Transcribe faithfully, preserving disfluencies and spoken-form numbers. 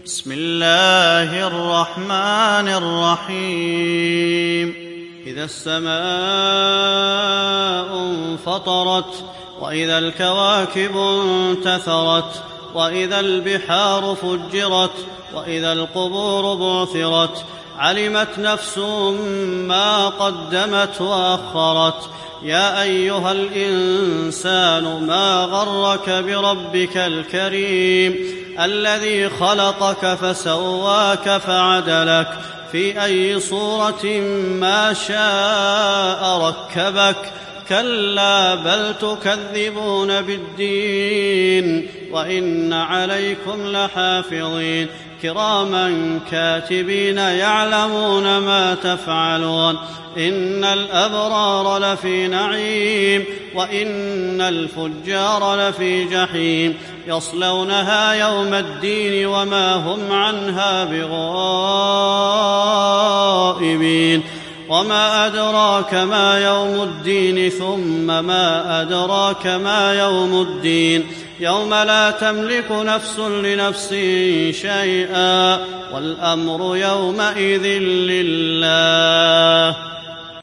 بسم الله الرحمن الرحيم إذا السماء انفطرت وإذا الكواكب انتثرت وإذا البحار فجرت وإذا القبور بعثرت علمت نفس ما قدمت وأخرت يا أيها الإنسان ما غرك بربك الكريم الذي خلقك فسواك فعدلك في أي صورة ما شاء ركبك كلا بل تكذبون بالدين وإن عليكم لحافظين كراما كاتبين يعلمون ما تفعلون إن الأبرار لفي نعيم وإن الفجار لفي جحيم يصلونها يوم الدين وما هم عنها بغائبين وما أدراك ما يوم الدين ثم ما أدراك ما يوم الدين يوم لا تملك نفس لنفس شيئا والأمر يومئذ لله